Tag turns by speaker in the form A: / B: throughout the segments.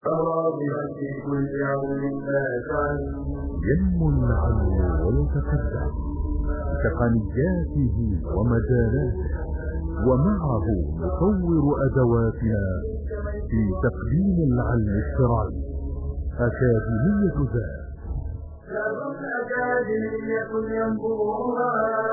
A: راضيا في كل يوم نافعا ينمو عنه ويتقدم بتقنياته ومجالاته، ومعه نطور أدواتنا في تقديم العلم الشرعي. أكاديمية ذات أكاديمية ينبوها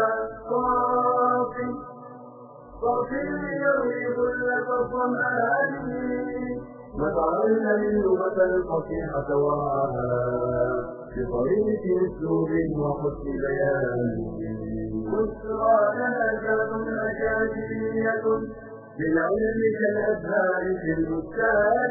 A: صافي يروي كل الظمآن، وتعلم اللغة الفصيحة وعاها بطريق أسلوب وحسن بيان. بشرى لنا أكاديمية بالعلم كالأزهار في البستان.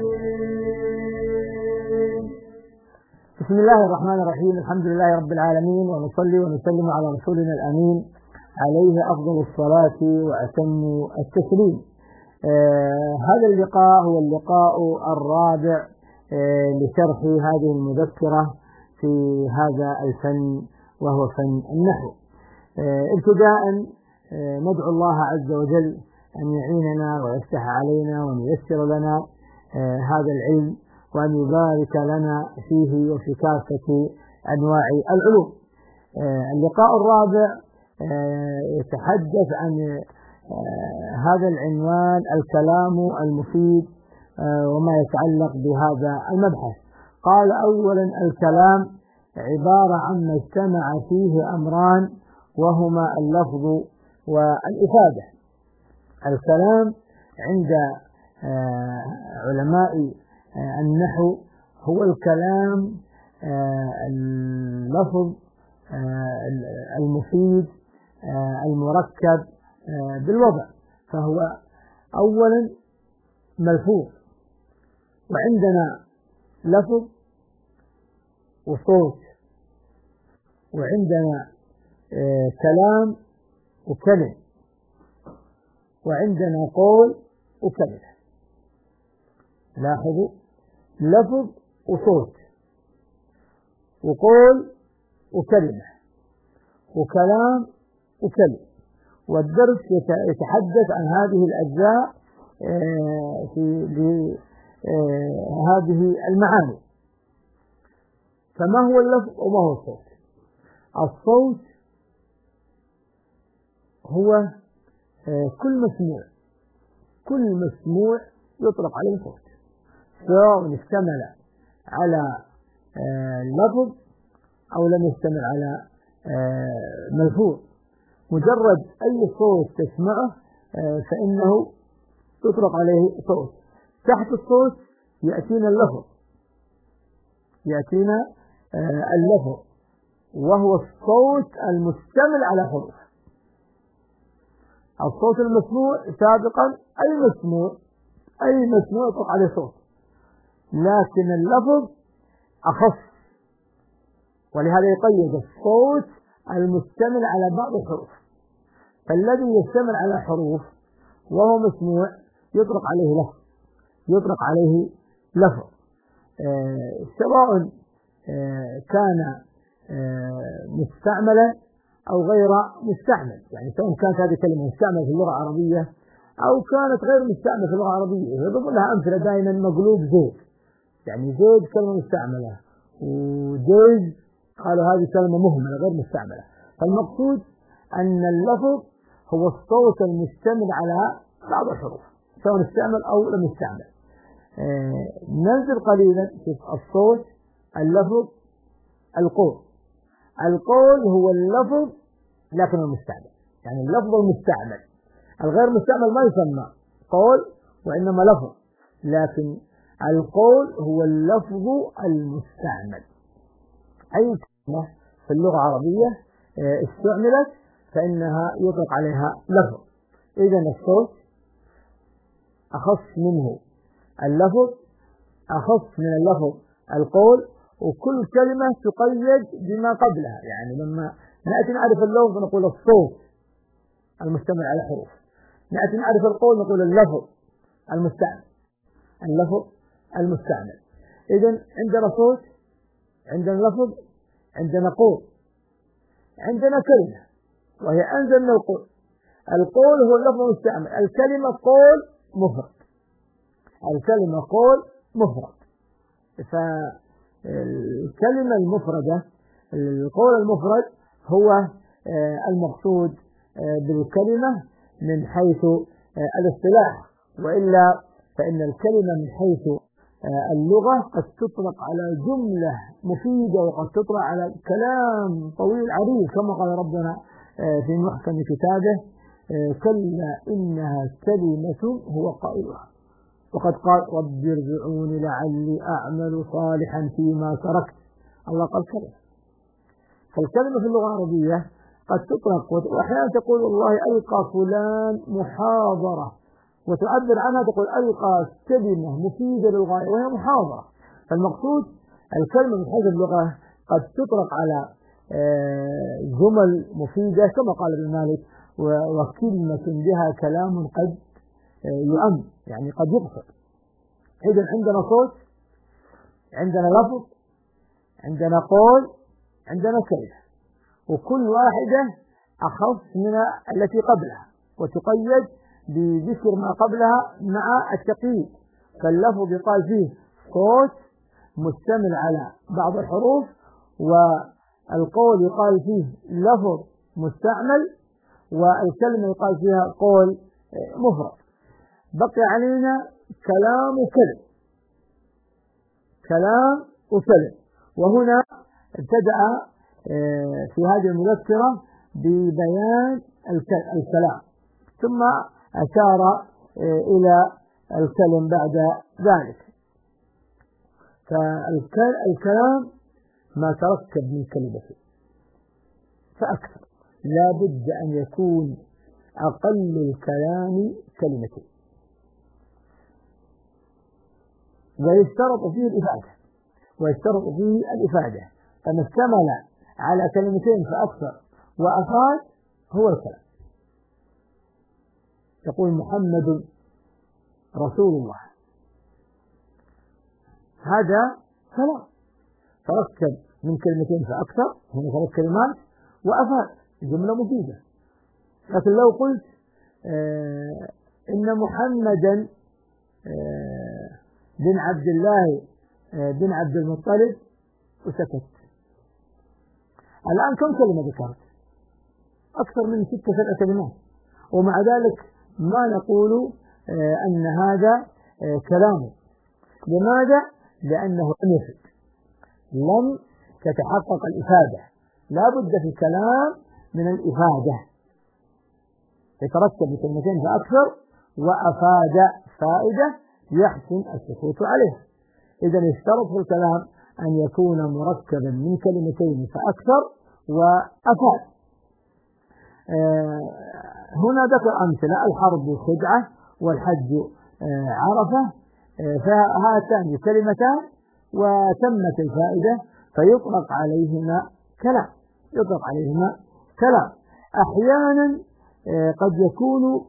B: بسم الله الرحمن الرحيم. الحمد لله رب العالمين، ونصلي ونسلم على رسولنا الأمين عليه أفضل الصلاة وأتم التسليم. هذا اللقاء هو اللقاء الرابع لشرح هذه المذكرة في هذا الفن وهو فن النحو. ابتداء ندعو الله عز وجل أن يعيننا ويفتح علينا وأن ييسر لنا هذا العلم، وأن يبارك لنا فيه وفي كافة أنواع العلوم. اللقاء الرابع يتحدث عن هذا العنوان: الكلام المفيد وما يتعلق بهذا المبحث. قال: أولا، الكلام عبارة عن ما اجتمع فيه أمران، وهما اللفظ والإفادة. الكلام عند علماء النحو هو الكلام اللفظ المفيد المركب بالوضع، فهو أولا ملفوظ، وعندنا لفظ وصوت، وعندنا كلام وكلم، وعندنا قول وكلمة. لاحظوا: لفظ وصوت وقول وكلمة وكلام وكلمة. والدرس يتحدث عن هذه الأجزاء في هذه المعاني. فما هو اللفظ وما هو الصوت؟ الصوت هو كل مسموع يطلق عليه صوت، سواء اشتمل على لفظ أو لم يشتمل على ملفوظ. مجرد أي صوت تسمعه فإنه يطلق عليه صوت. تحت الصوت يأتينا اللفظ وهو الصوت المشتمل على حروف. الصوت المسموع سابقا أي مسموع يطلق عليه صوت، لكن اللفظ أخص، ولهذا يقيد الصوت المشتمل على بعض الحروف. فالذي يشتمل على حروف وهو مسموع يطلق عليه لفظ، سواء كان مستعملا أو غير مستعمل. يعني سواء كانت هذه كلمة مستعملة في اللغة العربية أو كانت غير مستعملة في اللغة العربية. يضرب لها أمثلة دائما: مقلوب زيد، يعني زيد كلمة مستعملة، وجيز قالوا هذه كلمة مهملة غير مستعملة. فالمقصود أن اللفظ هو الصوت المشتمل على بعض الحروف، سواء استعمل أو لم يستعمل. ننزل قليلا في الصوت، اللفظ، القول هو اللفظ لكن المستعمل، يعني اللفظ المستعمل. الغير مستعمل ما يسمى قول وإنما لفظ، لكن القول هو اللفظ المستعمل. أي كلمة في اللغة العربية استعملت فإنها يطلق عليها لفظ. إذن الصوت أخص منه اللفظ، أخص من اللفظ القول، وكل كلمة تقيد بما قبلها. يعني لما نأتي نعرف اللفظ نقول الصوت المشتمل على حروف، نأتي نعرف القول نقول اللفظ المستعمل. إذن عندنا صوت، عندنا لفظ، عندنا قول، عندنا كلمة وهي أنزل من القول. القول هو اللفظ المستعمل، الكلمة قول مفرد، الكلمة قول مفرد. فالكلمة المفردة، القول المفرد هو المقصود بالكلمة من حيث الاصطلاح، وإلا فإن الكلمة من حيث اللغة قد تطلق على جملة مفيدة، وقد تطلق على كلام طويل عريض، كما قال ربنا في محكم كتابه: كلا إنها كلمة هو قائلها. وقد قال: رب ارجعون لعلي أعمل صالحا فيما تركت. الله قال كلمة. فالكلمة في اللغة العربية قد تطلق، وأحيانا تقول والله ألقى فلان محاضرة، وتعبر عنها تقول ألقى كلمة مفيدة للغاية وهي محاضرة. فالمقصود الكلمة من حيث اللغة قد تطلق على جمل مفيدة، كما قال ابن مالك: وكلمة بها كلام قد يؤم، يعني قد يقصد. إذن عندنا صوت، عندنا لفظ، عندنا قول، عندنا كلمة، وكل واحدة أخص من التي قبلها، وتقيد بذكر ما قبلها مع التقييد. فاللفظ يقال فيه صوت مشتمل على بعض الحروف، والقول يقال فيه لفظ مستعمل، والكلمة يقال فيها قول مفرد. بقي علينا كلام وكلم، كلام وكلم. وهنا ابتدأ في هذه المذكرة ببيان الكلام، ثم أشار إلى الكلم بعد ذلك. فالكلام ما تركب من كلمتين فأكثر، لا بد أن يكون أقل الكلام كلمتين، ويشترط فيه الإفادة، فما اشتمل على كلمتين فأكثر وأفاد هو الكلام. يقول: محمد رسول الله، هذا كلام تركب من كلمتين فأكثر، هنا 3 كلمات، وأفاد جملة مفيدة. لكن لو قلت إن محمدا بن عبد الله بن عبد المطلب وسكت، الآن كم كلمة ذكرت؟ أكثر من 6-7 كلمات، ومع ذلك ما نقول أن هذا كلام. لماذا؟ لأنه لم تتحقق الإفادة. لا بد في الكلام من الإفادة، يترتب بكلمتين فأكثر وأفاد فائدة يحسن السكوت عليها. إذا يشترط في الكلام أن يكون مركبا من كلمتين فأكثر وأفاد. هنا ذكر أمثلة: الحرب خدعة، والحج عرفة، فهاتان كلمتان وتمت الفائدة، فيطلق عليهما كلام. أحيانا قد يكون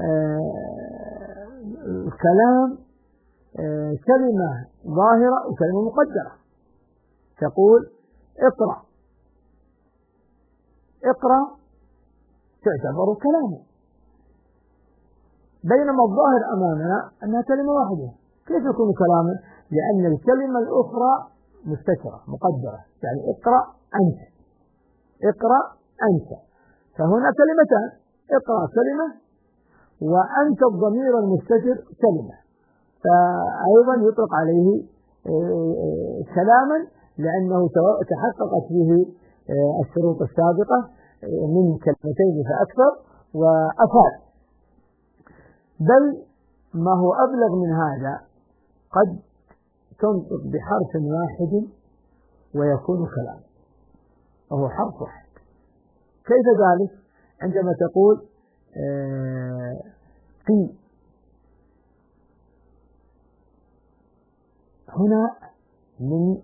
B: الكلام كلمة ظاهرة وكلمة مقدرة. تقول: اقرأ تعتبر كلاما، بينما الظاهر أمامنا أنها كلمة واحدة. كيف يكون كلاما؟ لأن الكلمة الأخرى مستترة مقدرة، يعني اقرأ أنت، فهنا كلمتان: اقرأ كلمة، وأنت الضمير المستتر كلمة، فأيضا يطلق عليه كلاما، لأنه تحققت فيه الشروط السابقة من كلمتين فأكثر وأفاد. بل ما هو أبلغ من هذا، قد تنطق بحرف واحد ويكون كلام، وهو حرف واحد. كيف ذلك؟ عندما تقول قي، هنا من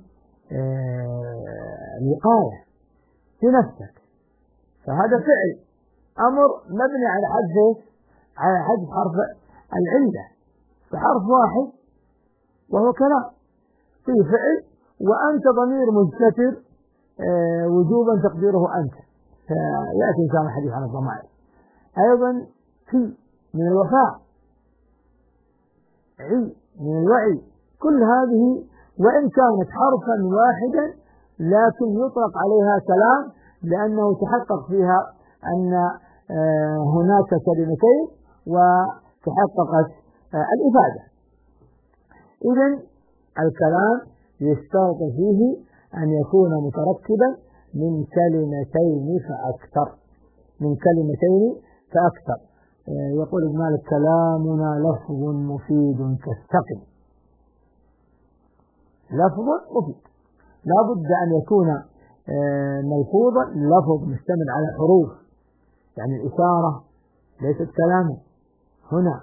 B: الوقاية في نفسك، فهذا فعل أمر مبني على حذف حرف العلة، فحرف واحد وهو كلام في فعل، وأنت ضمير مستتر وجوبا تقديره أنت، فيأتي إن شاء الله الحديث عن الضمائر. أيضا في من الوفاء، عي من الوعي، كل هذه وإن كانت حرفا واحدا لكن يطلق عليها كلام، لأنه تحقق فيها أن هناك كلمتين وتحققت الإفادة. إذن الكلام يشترط فيه أن يكون متركبا من كلمتين فأكثر، من كلمتين فأكثر. يقول ابن مالك: كلامنا لفظ مفيد كالسقم. لفظ مفيد لا بد أن يكون ملفوظا، لفظ مشتمل على حروف، يعني الإشارة ليست كلاما. هنا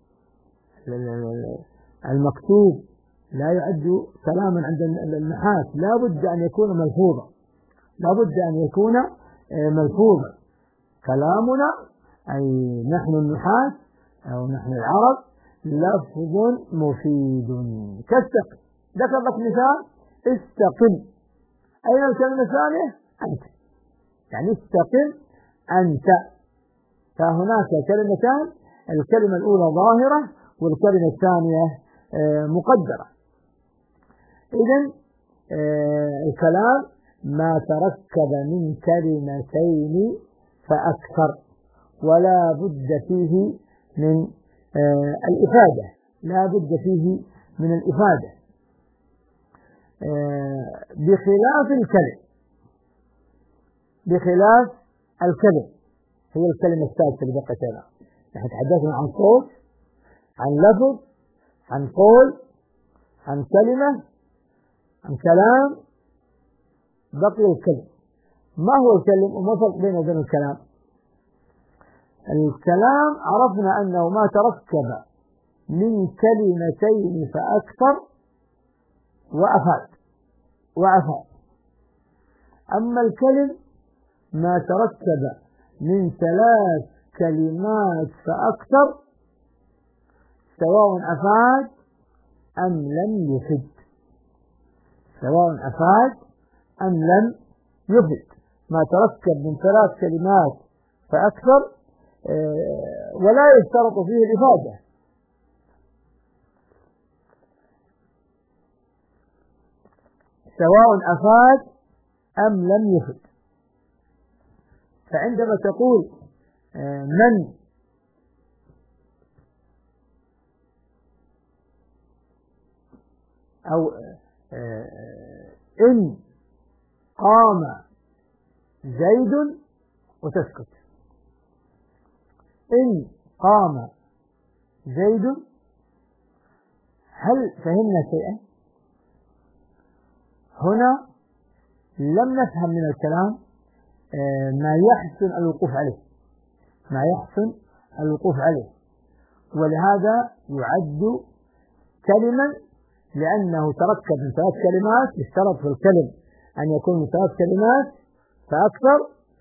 B: المكتوب لا يعد كلاما عند النحاة، لا بد أن يكون ملفوظا، لا بد أن يكون ملفوظا. كلامنا أي نحن النحاة أو نحن العرب لفظ مفيد كالسقم. ذكر لك مثال: استقم. أين الكلمة الثانية؟ أنت، يعني استقم أنت. فهناك كلمتان، الكلمة الأولى ظاهرة والكلمة الثانية مقدرة. إذن الكلام ما تركب من كلمتين فأكثر، ولا بد فيه من الإفادة، لا بد فيه من الإفادة، بخلاف الكلم. بخلاف الكلم هي الكلمة الثالثة اللي بقت هنا. نحن تحدثنا عن صوت، عن لفظ، عن قول، عن كلمة، عن كلام، بقي الكلم. ما هو الكلم وما الفرق بينه وبين الكلام؟ الكلام عرفنا أنه ما تركب من كلمتين فأكثر وأفاد. أما الكلم ما تركب من 3 كلمات فأكثر، سواء أفاد أم لم يفد، سواء أفاد أم لم يفد. ما تركب من 3 كلمات فأكثر ولا يشترط فيه الإفادة. سواء أفاد أم لم يفد. فعندما تقول من أو إن قام زيد وتسكت، إن قام زيد، هل فهمنا شيئا؟ هنا لم نفهم من الكلام ما يحسن الوقوف عليه، ما يحسن الوقوف عليه، ولهذا يعد كلما، لأنه تركب من 3 كلمات. يشترط في الكلم أن يكون من 3 كلمات فأكثر،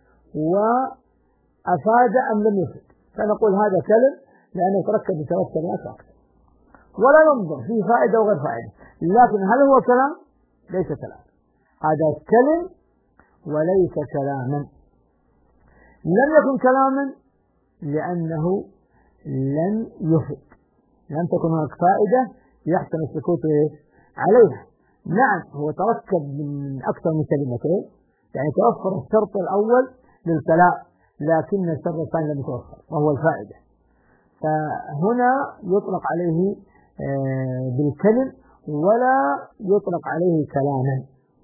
B: وأفاد أم لم يفد، فنقول هذا كلم لأنه تركب من 3 كلمات فأكثر، ولا ننظر فيه فائدة وغير فائدة. لكن هل هو كلام؟ ليس كلام، هذا كلم وليس كلاما. لم يكن كلاما لأنه لم يفد، لم تكن هناك فائدة يحسن السكوت عليها. نعم هو تركب من أكثر من كلمتين، يعني توفر الشرط الأول للكلام، لكن الشرط الثاني لم يتوفر وهو الفائدة. فهنا يطلق عليه بالكلم ولا يطلق عليه كلاما،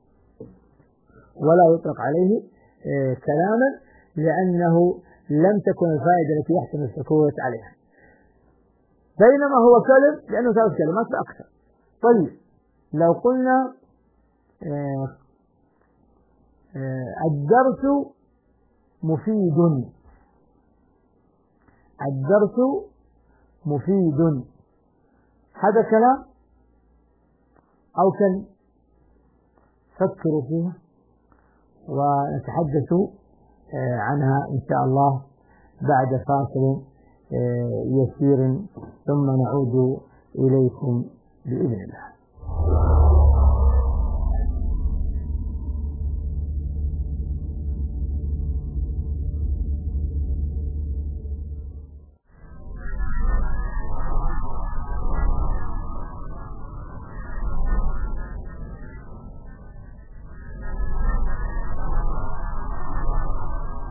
B: ولا يطلق عليه كلاما، لأنه لم تكن الفائدة التي يحسن السكوت عليها. بينما هو كلم لأنه 3 كلمات فأكثر. طيب لو قلنا الدرس مفيد، الدرس مفيد، هذا كلام أو كلم؟ فكروا فيها ونتحدث عنها إن شاء الله بعد فاصل يسير، ثم نعود إليكم بإذن الله.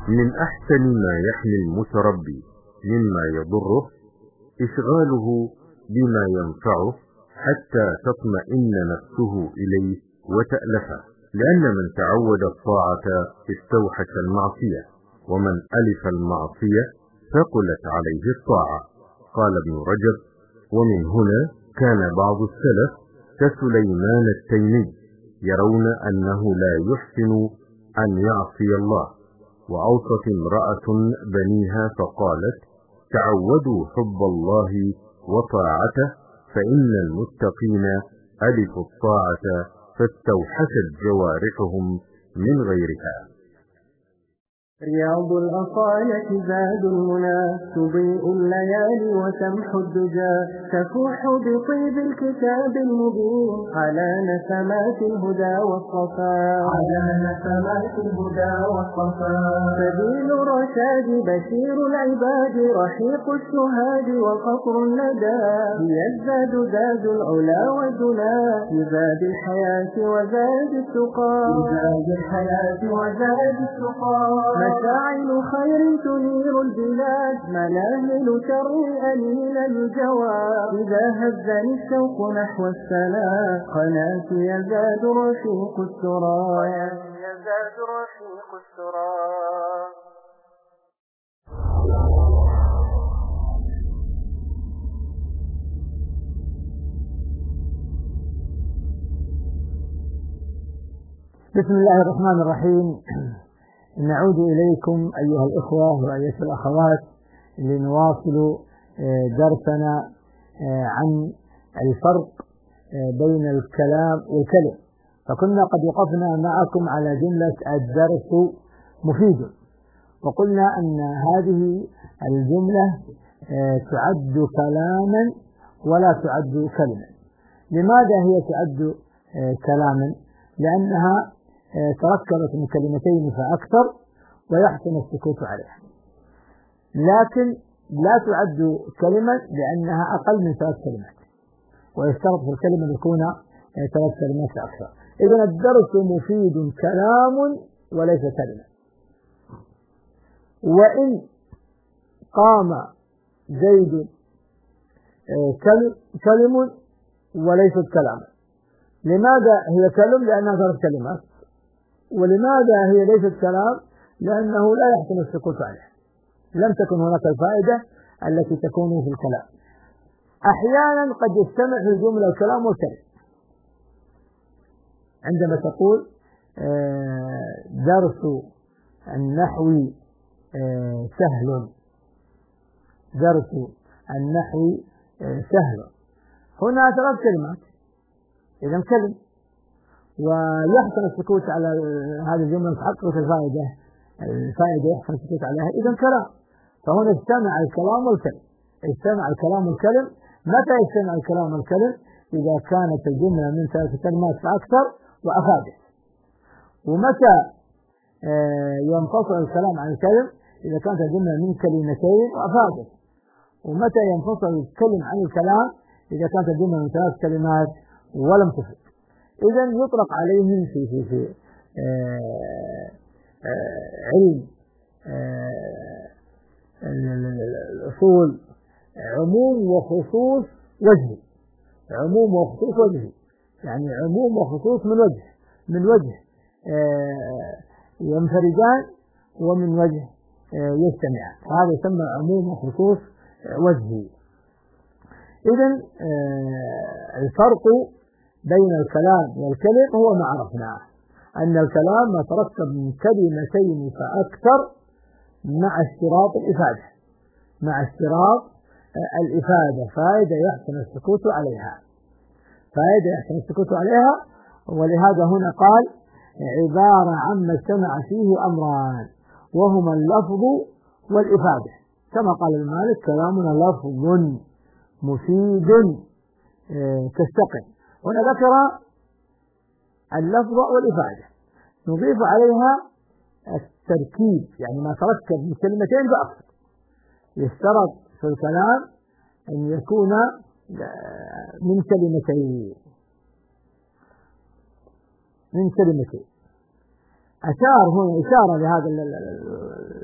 C: من أحسن ما يحمي المتربي مما يضره إشغاله بما ينفعه حتى تطمئن نفسه إليه وتألفه، لأن من تعود الطاعة استوحش المعصية، ومن ألف المعصية ثقلت عليه الطاعة. قال ابن رجب: ومن هنا كان بعض السلف كسليمان التيمي يرون أنه لا يحسن أن يعصي الله. وأوصت امرأة بنيها فقالت: تعودوا حب الله وطاعته، فإن المتقين ألفوا الطاعة فاستوحشت جوارحهم من غيرها.
A: رياض الأصالة زاد المنى، تضيء الليالي وتمحو الدجى، تفوح بطيب الكتاب المبين على نسمات الهدى والصفاء، سبيل الرشاد بشير العباد، رحيق الشهاد وقطر الندى، هي الزاد زاد العلا والدنا، لزاد الحياة وزاد التقى، مشاعل خير تنير البلاد، مناهل شر أنيل الجواد، إذا هزني الشوق نحو السلام، قناتي يزداد رفيق السرى.
B: بسم الله الرحمن الرحيم. نعود إليكم أيها الإخوة وأيها الأخوات لنواصل درسنا عن الفرق بين الكلام والكلم. فكنا قد وقفنا معكم على جملة الدرس مفيد، وقلنا أن هذه الجملة تعد كلاما ولا تعد كلمة. لماذا هي تعد كلاما؟ لأنها تركبت من كلمتين فأكثر ويحسن السكوت عليها، لكن لا تعد كلمة لأنها أقل من 3 كلمات، ويشترط في الكلمة أن يكون 3 كلمات أكثر. إذن الدرس مفيد كلام وليس كلمة. وإن قام زيد كلم وليست كلاما. لماذا هي كلم؟ لأنها 3 كلمات. ولماذا هي ليست كلام؟ لأنه لا يحسن السكوت عليه، لم تكن هناك الفائدة التي تكون في الكلام. أحيانا قد يجتمع في الجملة الكلام والكلم. عندما تقول درس النحو سهل، درس النحو سهل، هنا 3 كلمات، إذا كلم، ويحسن السكوت على هذه الجملة تحقق الفائدة يحسن السكوت عليها، إذا كلام. فهنا اجتمع الكلام والكلم. اجتمع الكلام والكلم. متى يجتمع الكلام والكلم؟ إذا كانت الجملة من 3 كلمات فأكثر وأفادت. ومتى ينفصل الكلام عن الكلم؟ إذا كانت الجملة من 2 كلمات وأفادت. ومتى ينفصل الكلم عن الكلام؟ إذا كانت الجملة من 3 كلمات ولم تفد. إذن يطلق عليهم في علم الأصول عموم وخصوص وجهي. عموم وخصوص وجهي يعني عموم وخصوص من وجه ينفردان، ومن وجه يجتمعان، هذا يسمى عموم وخصوص وجهي. إذن الفرق بين الكلام والكلم هو ما عرفناه، أن الكلام ما تركب من كلمتين فأكثر مع اشتراط الإفادة، فائدة يحسن السكوت عليها. ولهذا هنا قال عبارة عما اجتمع فيه أمران وهما اللفظ والإفادة، كما قال المالك: كلامنا لفظ مفيد كالسقم. هنا ذكر اللفظ والإفادة، نضيف عليها التركيب، يعني ما تركب من كلمتين فأكثر. يشترط في الكلام أن يكون من كلمتين. أشار هنا إشارة لهذا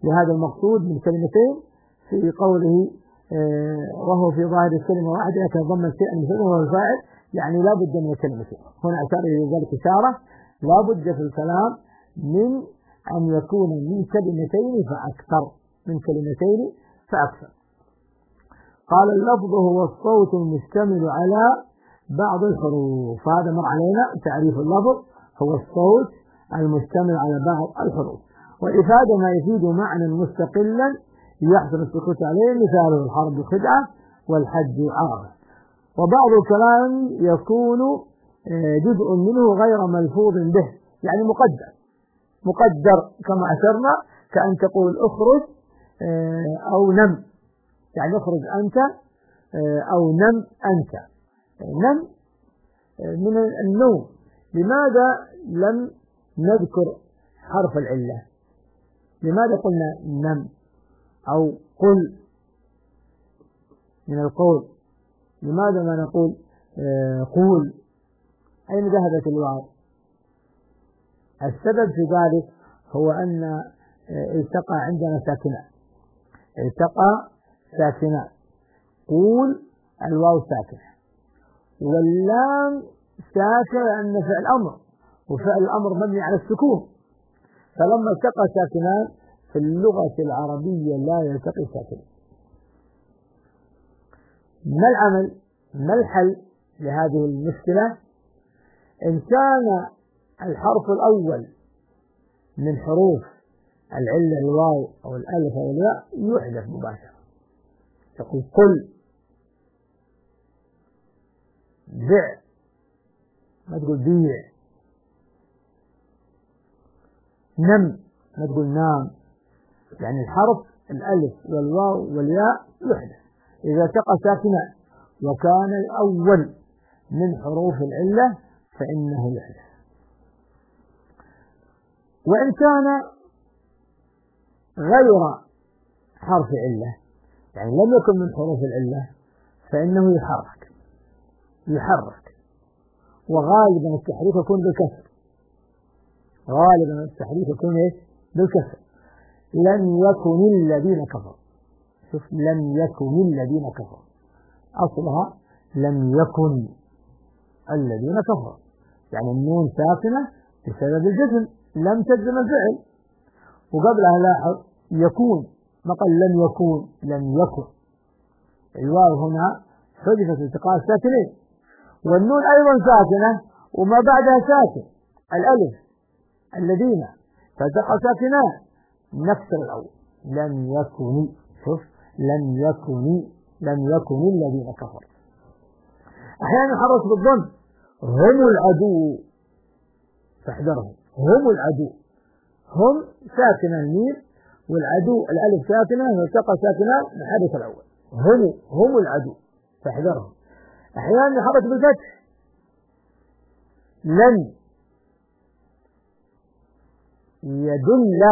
B: لهذا المقصود من كلمتين في قوله وهو في ظاهر الكلمة واحدة يتضمن شيئا من وهو الفاعل، يعني لا بد من كلمتين. هنا أشار إلى ذلك إشارة لا بد في الكلام من أن يكون من كلمتين فأكثر، من كلمتين فأكثر. قال اللفظ هو الصوت المشتمل على بعض الحروف. هذا مر علينا تعريف اللفظ، هو الصوت المشتمل على بعض الحروف. والإفادة ما يفيد معنى مستقلا يحصل السكوت عليه، مثاله الحرب خدعة والحج عرفة. وبعض الكلام يكون جزء منه غير ملفوظ به، يعني مقدر كما أشرنا، كأن تقول اخرج أو نم، يعني اخرج أنت أو نم أنت. نم من النوم. لماذا لم نذكر حرف العلة؟ لماذا قلنا نم أو قل من القول؟ لماذا ما نقول قول؟ أين ذهبت الواو؟ السبب في ذلك هو أن التقى عندنا ساكنة، التقى ساكنة، قول الواو ساكنة، واللام ساكنة لأن فعل أمر، وفعل الأمر مبني على السكون، فلما التقى ساكنان في اللغة العربية لا يلتقي ساكنان. ما العمل؟ ما الحل لهذه المشكلة؟ إن كان الحرف الأول من حروف العلة الواو أو الألف أو الياء يحذف مباشرة. تقول قل، بع، ما تقول بيع، نم ما تقول نام، يعني الحرف الألف والواو والياء يحذف إذا التقى ساكنان وكان الأول من حروف العلة فإنه يحذف. وإن كان غير حرف علة، يعني لم يكن من حروف العلة، فإنه يحرك، وغالبا التحريك يكون بالكسر، غالبا التحريك يكون بالكسر. لم يكن الذين كفروا، شوف لم يكن الذين كفروا، أصلها لم يكن الذين كفروا، يعني النون ساكنة بسبب الجزم، لم تجزم الفعل. وقبلها لاحظ يكون، ما قال لم يكون، لم يكن. الواو هنا حذفت التقاء الساكنين، والنون أيضا ساكنة وما بعدها ساكن، الألف الذين فالتقى ساكنان نفس الأول لم يكن. شوف لم يكن الذين كفروا. أحيانا يحرك بالضم، هم العدو، فاحذرهم، هم العدو، هم ساكنة الميم والعدو الألف ساكنة والتقى ساكنان الحرف الأول، هم العدو، فاحذرهم. أحيانا يحرك بالفتح، لن يدل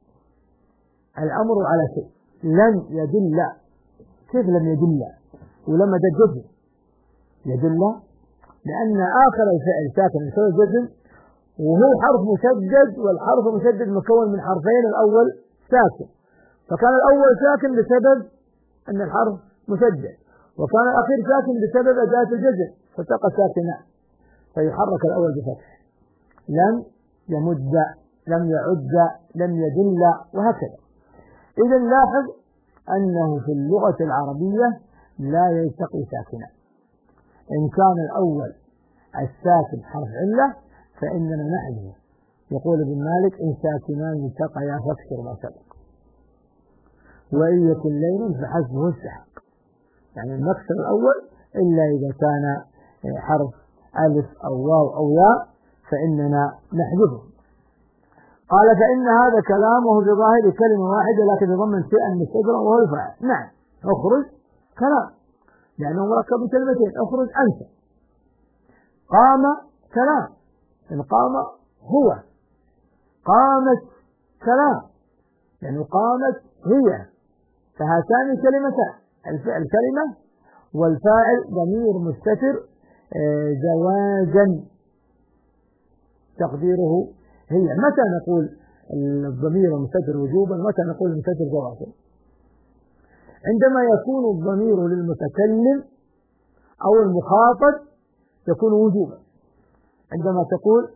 B: الأمر على شيء، لن يدل، كيف لم يدل؟ ولما ده الجزم يدل، لأن آخر الفعل ساكن بسبب الجزم، وهو حرف مشدد، والحرف المشدد مكون من حرفين، الأول ساكن، فكان الأول ساكن بسبب أن الحرف مشدد، وكان الأخير ساكن بسبب أداة الجزم فتقى ساكنة، فيحرك الأول بفتح. لم يمد، لم يعد، لم يدل، وهكذا. إذا لاحظ أنه في اللغة العربية لا يلتقي ساكنا. إن كان الأول الساكن حرف علة فإننا نحذفه. يقول ابن مالك إن ساكنان التقيا فاكسر ما سبق، وإن يكن لين فحذفه استحق، يعني المكسر الأول إلا إذا كان حرف ألف أو واو أو ياء فإننا نحذفه. قال فإن هذا كلامه بظاهر كلمة واحدة لكن يضمن شيئا مستقرا وهو الفاعل. نعم، اخرج كلام لأنه مركب من كلمتين، اخرج أنت. قام كلام، إن قام هو. قامت كلام لأنه قامت هي، فهاتان كلمتان، الفعل كلمة والفاعل ضمير مستتر زواجا تقديره هي. متى نقول الضمير المستتر وجوبا، متى نقول المستتر جوازا؟ عندما يكون الضمير للمتكلم أو المخاطب يكون وجوبا. عندما تقول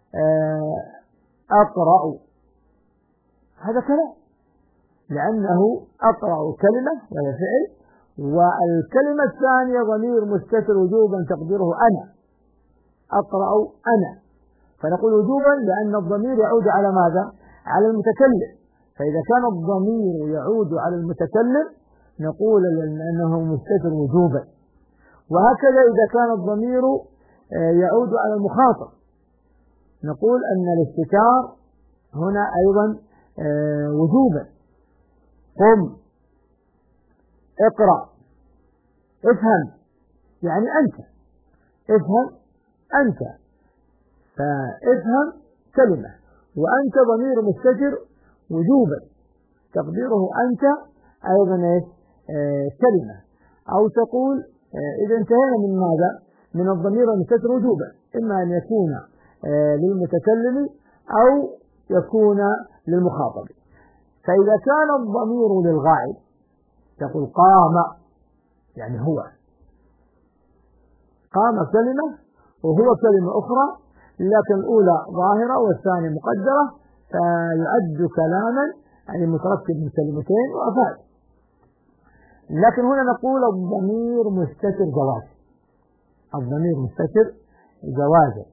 B: أقرأ، هذا كلام، لأنه أقرأ كلمة وهي فعل، والكلمة الثانية ضمير مستتر وجوبا تقديره أنا، أقرأ أنا، فنقول وجوبا لأن الضمير يعود على ماذا؟ على المتكلم. فإذا كان الضمير يعود على المتكلم نقول أنه مستتر وجوبا. وهكذا إذا كان الضمير يعود على المخاطب نقول أن الاستتار هنا أيضا وجوبا. قم، اقرأ، افهم، يعني أنت، افهم أنت، فافهم كلمة، وأنت ضمير مستتر وجوبا تقديره أنت أيضا كلمة. أو تقول إذا انتهينا من ماذا؟ من الضمير المستتر وجوبا، إما أن يكون للمتكلم أو يكون للمخاطب. فإذا كان الضمير للغائب تقول قام، يعني هو، قام كلمة وهو كلمة أخرى، لكن الأولى ظاهرة والثانية مقدرة، فيعد كلاما يعني متركب من كلمتين وأفعال. لكن هنا نقول الضمير مستتر جواز، الضمير مستتر جوازا،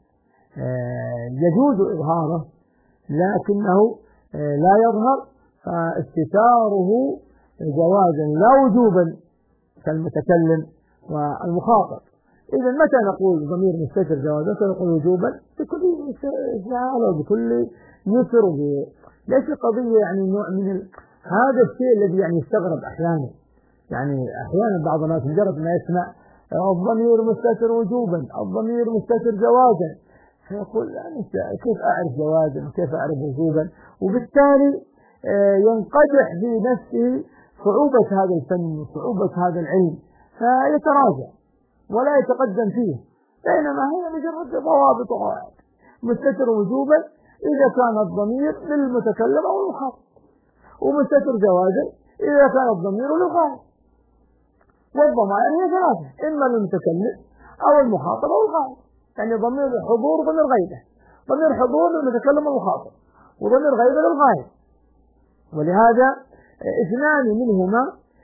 B: يجوز إظهاره لكنه لا يظهر، فاستتاره جوازا لا وجوبا كالمتكلم والمخاطب. إذا متى نقول ضمير مستتر جوازا؟ نقول وجوبا بكل سهالة وبكل يسر. ليس قضية يعني نوع من هذا الشيء الذي يعني يستغرب أحيانا، يعني أحيانا بعض الناس مجرد ما يسمع الضمير مستتر وجوبا، الضمير مستتر جوازا، فيقول كيف أعرف جوازا وكيف أعرف وجوبا؟ وبالتالي ينقدح في نفسه صعوبة هذا الفن وصعوبة هذا العلم، فيتراجع ولا يتقدم فيه، بينما هي مجرد ضوابط وقواعد. مستتر وجوبا إذا كان الضمير للمتكلم أو المخاطب، ومستتر جوازا إذا كان الضمير للغائب. والضمائر هي ثلاثة، إما للمتكلم أو المخاطب أو الغائب، يعني ضمير الحضور وضمير غيبة. ضمير حضور للمتكلم والمخاطب، وضمير غيبة للغائب. ولهذا اثنان منهما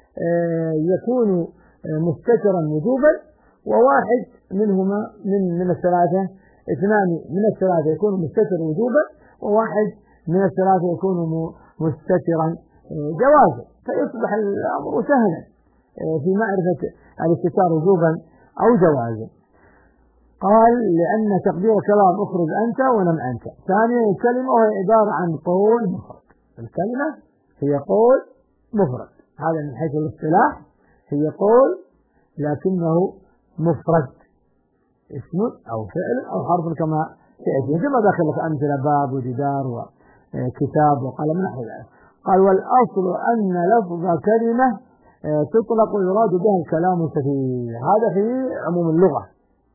B: يكون مستترا وجوبا، وواحد منهما من الثلاثة، اثنان من الثلاثة يكون مستتر وجوبا، وواحد من الثلاثة يكون مستترا جوازا، فيصبح الأمر سهلا في معرفة الاستتار وجوبا أو جوازا. قال لأن تقدير كلام اخرج أنت ونم أنت. ثانيا الكلمة وهي عبارة عن قول مفرد، الكلمة هي قول مفرد، هذا من حيث الاصطلاح هي قول لكنه مفرد، اسم أو فعل أو حرف كما تأتي، كما داخل في أمثلة باب وجدار وكتاب وقلم نحو ذلك. قال والأصل أن لفظ كلمة تطلق ويراد بها الكلام الكثير، هذا في عموم اللغة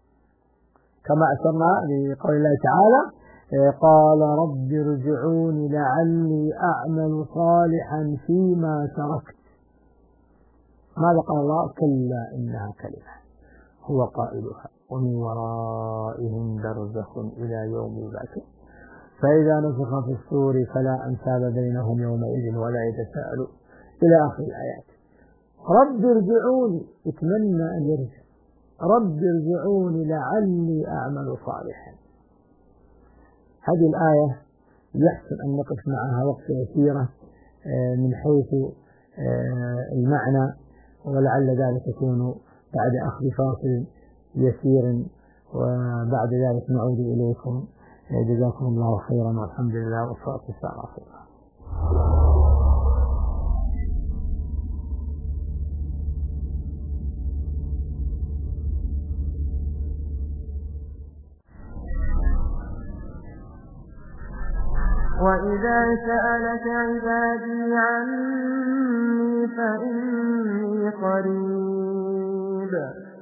B: كما أشرنا لقول الله تعالى قال رب ارجعون لعلي أعمل صالحا فيما تركت. ماذا قال الله؟ كلا إنها كلمة هو قائلها ومن ورائهم برزخ إلى يوم يبعثون فإذا نفخ في الصور فلا أنساب بينهم يومئذ ولا يتساءلون إلى آخر الآيات. رب ارجعوني، اتمنى أن يرجع، رب ارجعوني لعلي أعمل صالحا. هذه الآية يحسن أن نقف معها وقفة يسيرة من حيث المعنى، ولعل ذلك يكون بعد أخذ فاصل يسير، وبعد ذلك نعود إليكم. جزاكم الله خيرا، والحمد لله والصلاة والسلام على رسول الله.
A: وإذا سألك عبادي عني فإني قريب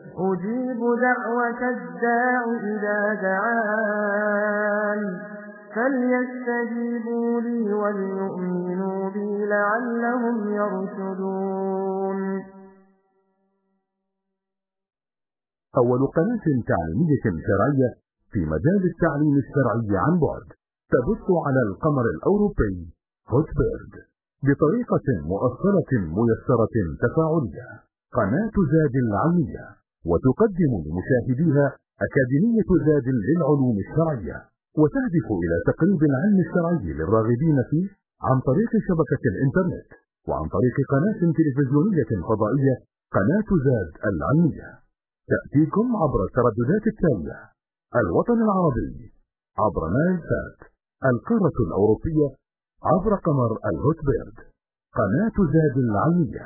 A: أجيب دعوة الداع إذا دعان فليستجيبوا لي وليؤمنوا بي لعلهم يرشدون.
D: أول قناة تعليمية شرعية في مجال التعليم الشرعي عن بعد تبث على القمر الأوروبي هوتبيرد بطريقة مؤصلة ميسرة تفاعلية، قناة زاد العلمية، وتقدم لمشاهديها أكاديمية زاد للعلوم الشرعية، وتهدف إلى تقريب العلم الشرعي للراغبين فيه عن طريق شبكة الإنترنت وعن طريق قناة تلفزيونية فضائية قناة زاد العلمية. تأتيكم عبر الترددات التالية: الوطن العربي عبر نايل سات، القارة الأوروبية عبر قمر الهوتبيرد، قناة زاد العلمية.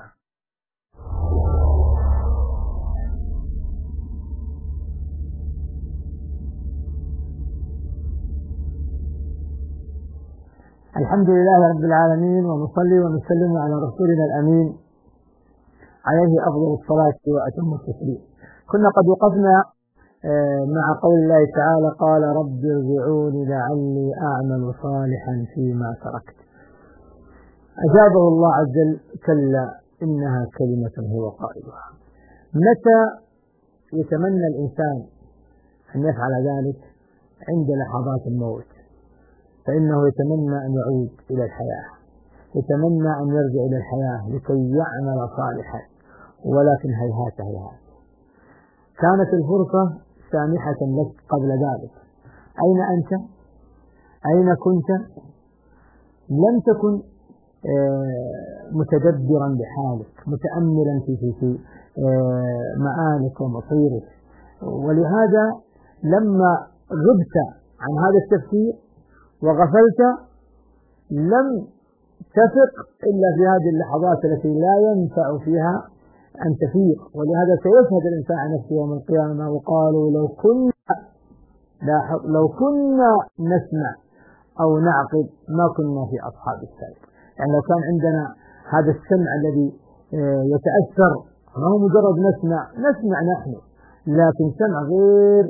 B: الحمد لله رب العالمين، ونصلي ونسلم على رسولنا الأمين عليه أفضل الصلاة وأتم التسليم. كنا قد وقفنا مع قول الله تعالى: قال رب ارجعون لعلي أعمل صالحا فيما تركت. أجابه الله عز وجل: كلا إنها كلمة هو قائلها. متى يتمنى الإنسان أن يفعل ذلك؟ عند لحظات الموت، فإنه يتمنى أن يعود إلى الحياة، يتمنى أن يرجع إلى الحياة لكي يعمل صالحا، ولكن هيهات هيهات. كانت الفرصة سامحة لك قبل ذلك. أين أنت؟ أين كنت؟ لم تكن متدبرا بحالك، متأملا في مآلك ومصيرك، ولهذا لما غبت عن هذا التفكير وغفلت لم تفق إلا في هذه اللحظات التي لا ينفع فيها أن تفيق. ولهذا سيشهد الإنسان على نفسه يوم القيامة: وقالوا لو كنا نسمع أو نعقل ما كنا في أصحاب السعير. يعني لو كان عندنا هذا السمع الذي يتأثر، ما هو مجرد نسمع نحن، لكن سمع غير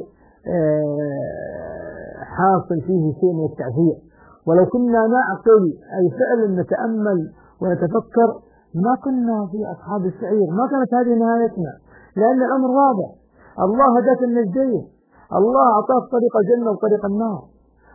B: حاصل فيه شيء من التأثير. ولو كنا نعقل أي فعلا نتأمل ونتفكر ما كنا في أصحاب السعير، ما كانت هذه نهايتنا، لأن الأمر واضح. الله هداك النجدين، الله أعطاك طريق الجنة وطريق النار،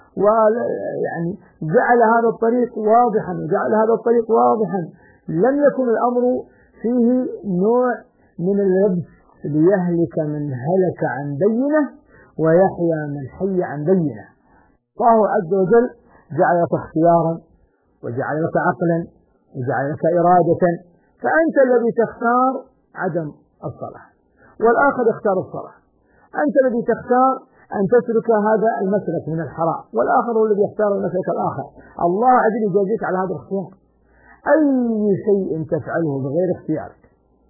B: ويعني جعل هذا الطريق واضحا وجعل هذا الطريق واضحا. لم يكن الأمر فيه نوع من اللبس ليهلك من هلك عن بينه ويحيى من حي عن بينه. الله عز وجل جعل لك اختيارا، وجعل لك عقلا، وجعل لك إرادة، فأنت الذي تختار عدم الصلاة، والآخر يختار الصلاة. أنت الذي تختار أن تسلك هذا المسلك من الحرام، والآخر هو الذي يختار المسلك الآخر. الله عز وجل يجازيك على هذا الاختيار. أي شيء تفعله بغير اختيارك،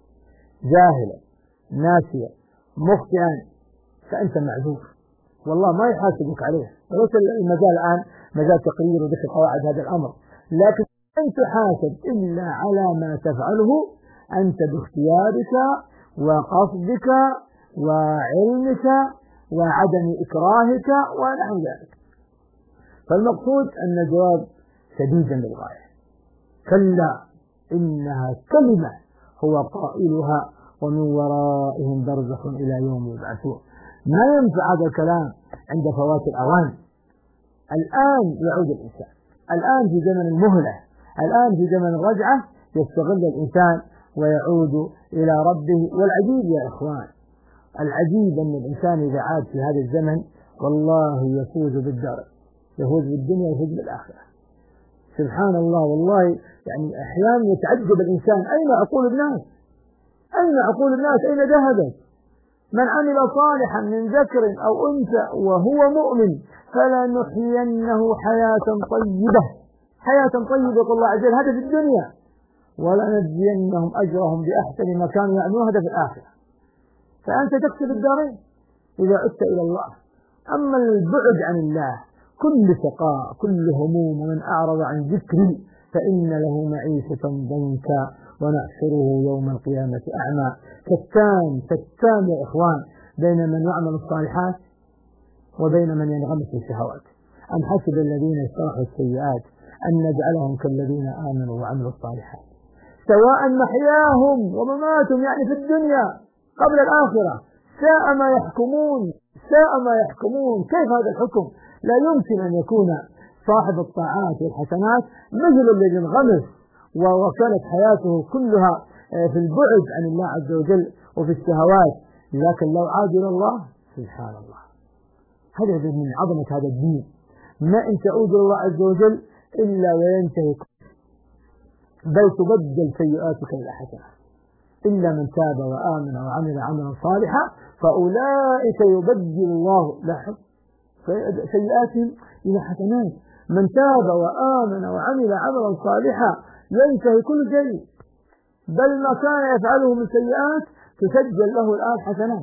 B: جاهلا ناسيا مخطئا، فأنت معذور، والله ما يحاسبك عليه. وليس المجال الآن مجال تقرير وذكر قواعد هذا الأمر، لكن لن تحاسب إلا على ما تفعله أنت باختيارك وقصدك وعلمك وعدم إكراهك ونحو ذلك. فالمقصود أن الجواب شديدا للغاية: كلا إنها كلمة هو قائلها ومن ورائهم برزخ إلى يوم يبعثون. ما ينفع هذا الكلام عند فوات الأوان. الآن يعود الإنسان، الآن في زمن المهلة، الآن في زمن الرجعة، يستغل الإنسان ويعود إلى ربه. والعجيب يا إخوان، العجيب أن الإنسان إذا عاد في هذا الزمن والله يفوز بالدار، يفوز بالدنيا ويفوز بالآخرة. سبحان الله، والله يعني أحيانا يتعجب الإنسان: أين عقول الناس؟ أين عقول الناس؟ أين ذهبت؟ من عمل صالحا من ذكر أو أنثى وهو مؤمن فلنحيينه حياة طيبة. حياة طيبة يقول الله عز وجل، هذا في الدنيا، ولنجزينهم أجرهم بأحسن ما كانوا يعملون، هذا في الآخرة. فأنت تكسب الدارين إذا عدت إلى الله. أما البعد عن الله كل شقاء، كل هموم. ومن أعرض عن ذكري فإن له معيشة ضنكا ونحشره يوم القيامة أعمى. كتان يا إخوان بين من يعمل الصالحات وبين من ينغمس في الشهوات. أم حسب الذين اجترحوا السيئات أن نجعلهم كالذين آمنوا وعملوا الصالحات سواء محياهم ومماتهم، يعني في الدنيا قبل الآخرة. ساء ما يحكمون، ساء ما يحكمون. كيف هذا الحكم؟ لا يمكن أن يكون صاحب الطاعات والحسنات مثل الذي انغمس وكانت حياته كلها في البعد عن الله عز وجل وفي الشهوات، لكن لو عاد إلى الله سبحان الله. هذا من عظمة هذا الدين، ما إن تعود إلى الله عز وجل إلا وينتهي، بل تبدل سيئاتك إلى حسنات. إلا من تاب وآمن وعمل عملا صالحا فأولئك يبدل الله لهم سيئاتهم إلى حسنات. من تاب وآمن وعمل عملا صالحا ينتهي كل شيء، بل ما كان يفعله من سيئات تسجل له الآن حسنات.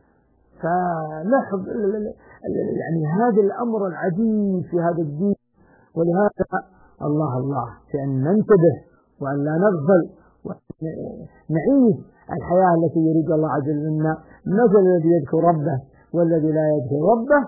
B: فلاحظ يعني هذا الأمر العجيب في هذا الدين. ولهذا الله في أن ننتبه وأن لا نغفل ونعيش الحياة التي يريد الله عز وجل منا. مثل الذي يذكر ربه والذي لا يذكر ربه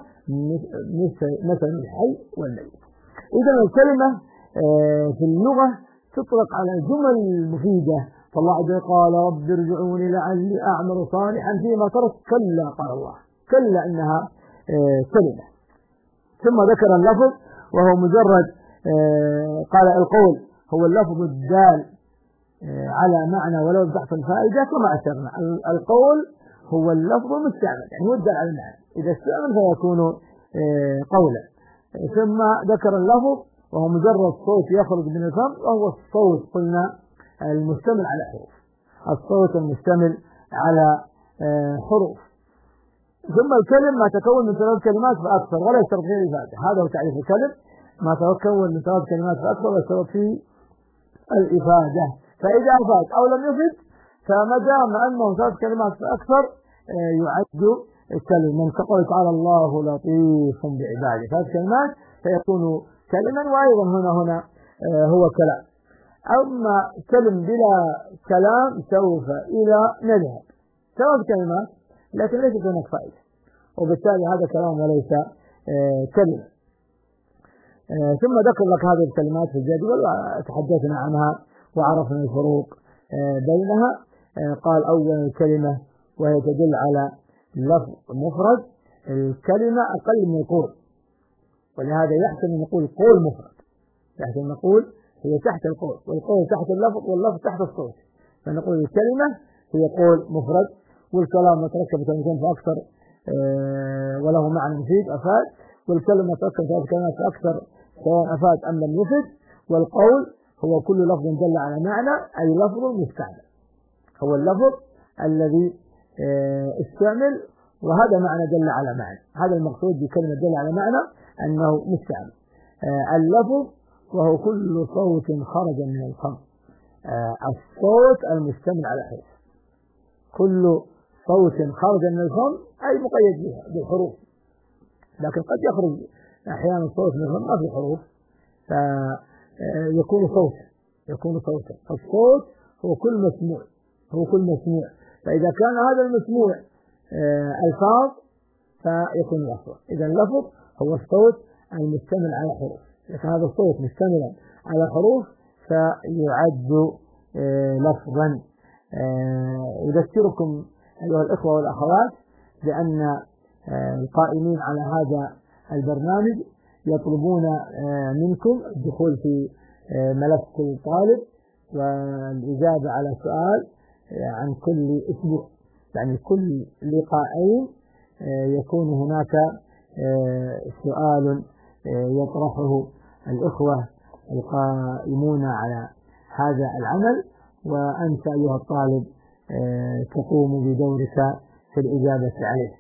B: مثل الحي والميت. إذا الكلمة في اللغة تطلق على جمل مفيدة. فالله عز وجل قال رب ارجعوني لعلي أعمل صالحا فيما ترك. كلا قال الله كلا إنها كلمة. ثم ذكر اللفظ وهو مجرد قال القول هو اللفظ الدال على معنى ولو بضعف الفائدة كما أشرنا. القول هو اللفظ المستعمل، يعني هو الدال على المعنى، إذا استعمل فيكون قولا. ثم ذكر اللفظ وهو مجرد صوت يخرج من الفم، وهو الصوت قلنا المشتمل على حروف، الصوت المشتمل على حروف. ثم الكلم ما تكون من 3 كلمات فأكثر ولا يشترط فيه الإفادة. هذا هو تعريف الكلم، ما تكون من 3 كلمات فأكثر ولا يشترط فيه الإفادة. فإذا أفاد أو لم يفد فما دام أنه 3 كلمات فأكثر يعد كلمة. من قال تعالى الله لطيف بعباده 3 كلمات فيكون كلما، وأيضا هنا هو كلام. أما كلم بلا كلام سوف إلى نذهب 3 كلمات لكن ليست هناك فائدة، وبالتالي هذا كلام وليس كلمة. ثم ذكر لك هذه الكلمات في الجدول وتحدثنا عنها وعرفنا الفروق بينها. قال أول الكلمة وهي تدل على لفظ مفرد، الكلمة أقل من القول، ولهذا يحسن أن نقول قول مفرد، يحسن أن نقول هي تحت القول، والقول تحت اللفظ واللفظ تحت الصوت، فنقول الكلمة هي قول مفرد. والكلام متركب كلمتين فأكثر وله معنى مفيد أفاد، والكلمة متركب 3 كلمات فأكثر سواء أفاد أم لم يفد. والقول هو كل لفظ دل على معنى، أي لفظ مستعمل، هو اللفظ الذي استعمل، وهذا معنى دل على معنى. هذا المقصود بكلمة دل على معنى أنه مستعمل. اللفظ وهو كل صوت خرج من الفم، الصوت المستمل على حروف، كل صوت خرج من الفم أي مقيد بها بالحروف، لكن قد يخرج أحيانا الصوت من الفم ما في حروف فيكون صوتا. الصوت هو كل مسموع، فإذا كان هذا المسموع ألفاظ فيكون لفظا. إذا اللفظ هو الصوت المشتمل على حروف، لكن هذا الصوت مشتملا على حروف فيعد لفظا. أذكركم أيها الإخوة والأخوات بأن القائمين على هذا البرنامج يطلبون منكم الدخول في ملف كل طالب والإجابة على سؤال عن كل أسبوع، يعني كل لقاءين يكون هناك سؤال يطرحه الإخوة القائمون على هذا العمل، وأنت أيها الطالب تقوم بدورك في الإجابة عليه.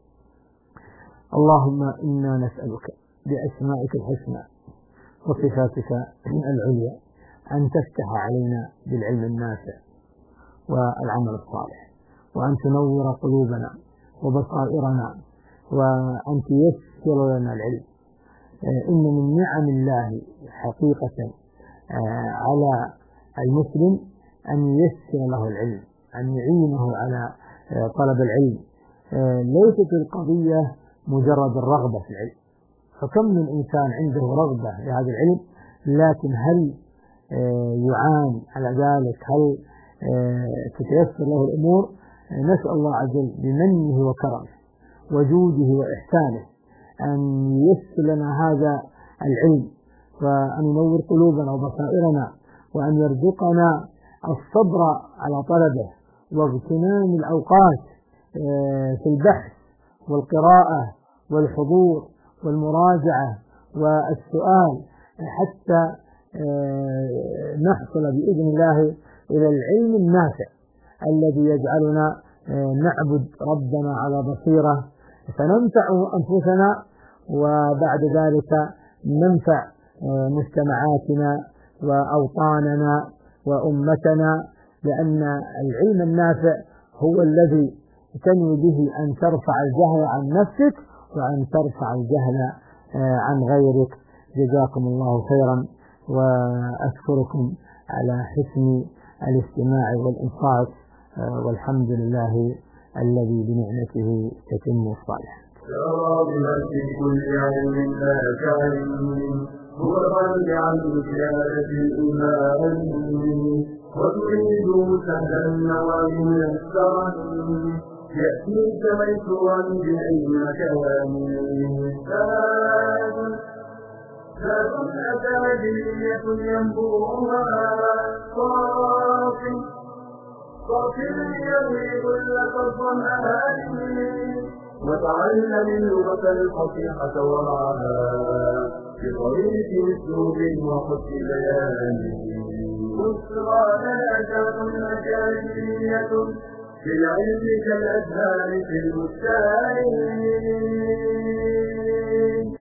B: اللهم إنا نسألك بأسمائك الحسنى وصفاتك العليا أن تفتح علينا بالعلم النافع والعمل الصالح، وأن تنور قلوبنا وبصائرنا، وأن تيسر لنا العلم. إن من نعم الله حقيقة على المسلم أن ييسر له العلم، أن يعينه على طلب العلم. ليست القضية مجرد الرغبة في العلم، فكم من إنسان عنده رغبة لهذا العلم، لكن هل يعان على ذلك؟ هل تتيسر له الأمور؟ نسأل الله عز وجل بمنه وكرمه وجوده وإحسانه أن ييسر لنا هذا العلم، وأن ينور قلوبنا وبصائرنا، وأن يرزقنا الصبر على طلبه واغتنام الأوقات في البحث والقراءة والحضور والمراجعة والسؤال، حتى نحصل بإذن الله إلى العلم النافع الذي يجعلنا نعبد ربنا على بصيرة، فننفع أنفسنا وبعد ذلك ننفع مجتمعاتنا وأوطاننا وأمتنا، لأن العلم النافع هو الذي تنوي به أن ترفع الجهل عن نفسك وأن ترفع الجهل عن غيرك. جزاكم الله خيرا، وأشكركم على حسن الاستماع والإنصات، والحمد لله الذي بنعمته تتم الصالحات.
A: يا رب في كل علم نافع هو الغني عن زيادة الإيمان، وتريد سهلا النوال ميسرا يأتيك ميسورا بعلم كلامه. ذات أكاديمية ينبوعها صافٍ يروي كل الظمآن، وتعلم اللغة الفصيحة ورعاها بطريق أسلوب وحسن بيان. بشرى لنا ذات أكاديمية في العلم كالأزهار في البستان.